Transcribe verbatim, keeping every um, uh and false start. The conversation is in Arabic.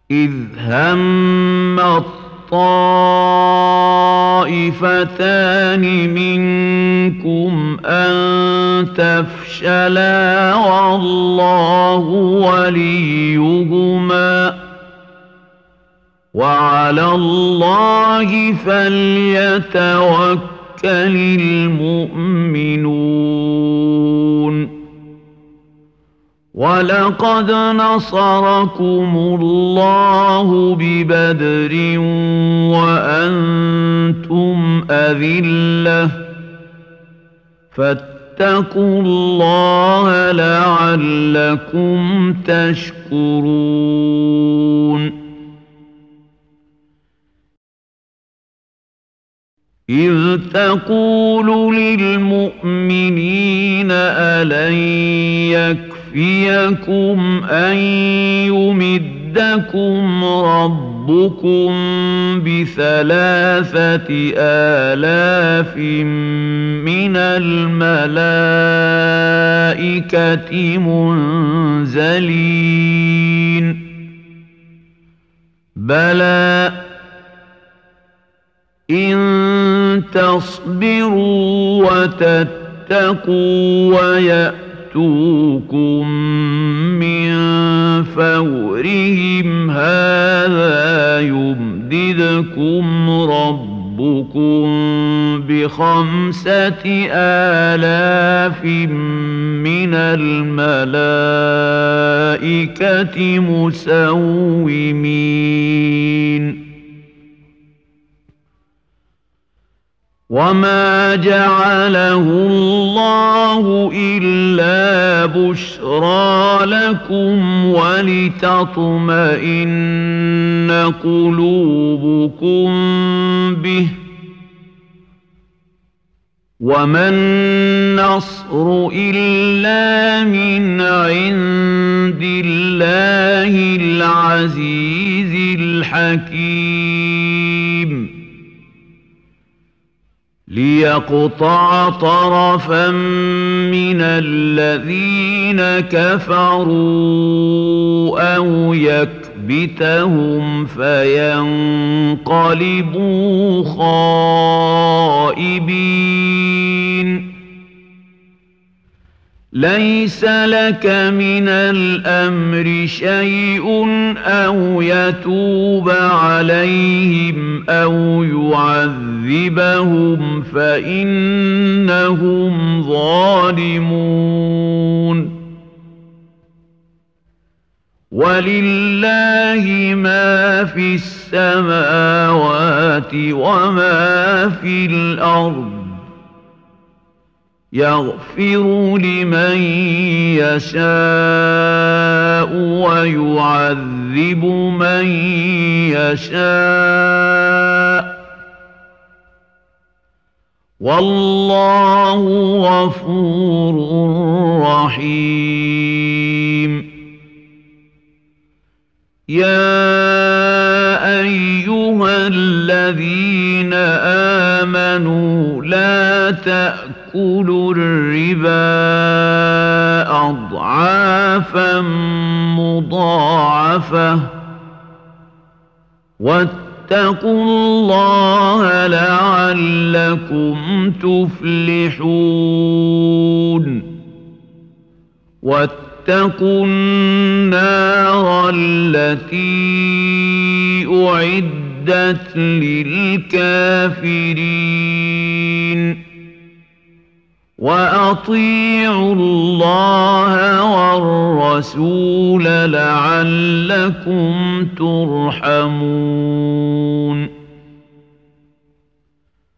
إذ هم الطائفتان منكم أن تفشلا والله وليهما وعلى الله فليتوكل المؤمنون ولقد نصركم الله ببدر وأنتم أذلة فاتقوا الله لعلكم تشكرون إذ تقول للمؤمنين ألن يكفيكم أن يمدكم ربكم بثلاثة آلاف من الملائكة منزلين بلى إن تصبروا وتتقوا ويأتوكم من فورهم هذا يمددكم ربكم بخمسة آلاف من الملائكة مسومين وما جعله الله إلا بشرى لكم ولتطمئن قلوبكم به وما النصر إلا من عند الله العزيز الحكيم ليقطع طرفا من الذين كفروا أو يكبتهم فينقلبوا خائبين ليس لك من الأمر شيء أو يتوب عليهم أو يعذبهم فإنهم ظالمون ولله ما في السماوات وما في الأرض يغفر لمن يشاء ويعذب من يشاء والله غفور رحيم يا أيها الذين آمنوا لا تأكلوا الربا أضعافا مضاعفة واتقوا الله لعلكم تفلحون واتقوا النار التي أعدت للكافرين وأطيعوا الله والرسول لعلكم ترحمون